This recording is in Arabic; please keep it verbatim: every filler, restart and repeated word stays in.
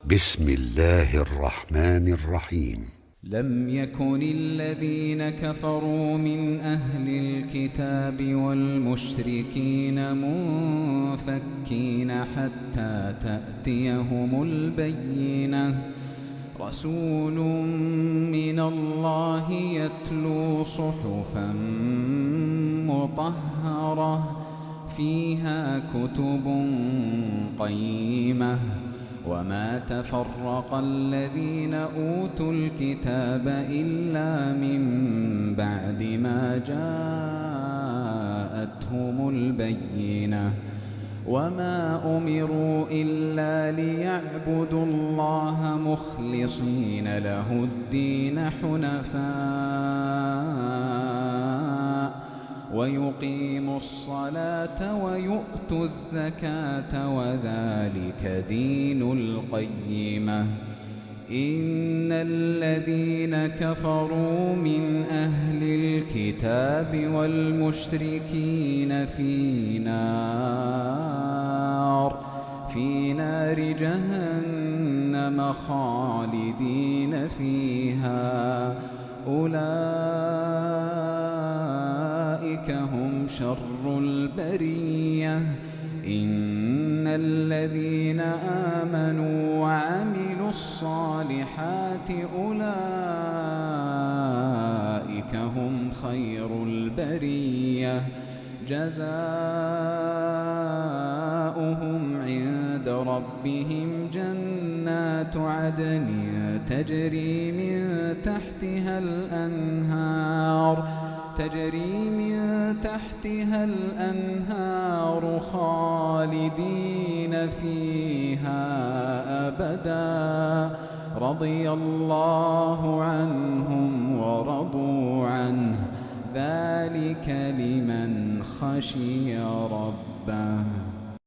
بسم الله الرحمن الرحيم. لم يكن الذين كفروا من أهل الكتاب والمشركين منفكين حتى تأتيهم البينة، رسول من الله يتلو صحفا مطهرة فيها كتب قيمة. وما تفرق الذين أوتوا الكتاب إلا من بعد ما جاءتهم البينة، وما أمروا إلا ليعبدوا الله مخلصين له الدين حنفاء ويقيموا الصلاة ويؤتوا الزكاة وذلك دين القيمة. إن الذين كفروا من أهل الكتاب والمشركين في نار في نار جهنم خالدين فيها، أولئك هم شر البرية. إن الذين آمنوا وعملوا الصالحات أولئك هم خير البرية، جزاؤهم عند ربهم جنات عدن تجري من تحتها الأنهار تجري من تحتها الأنهار خالدين فيها أبدا، رضي الله عنهم ورضوا عنه، ذلك لمن خشي ربه.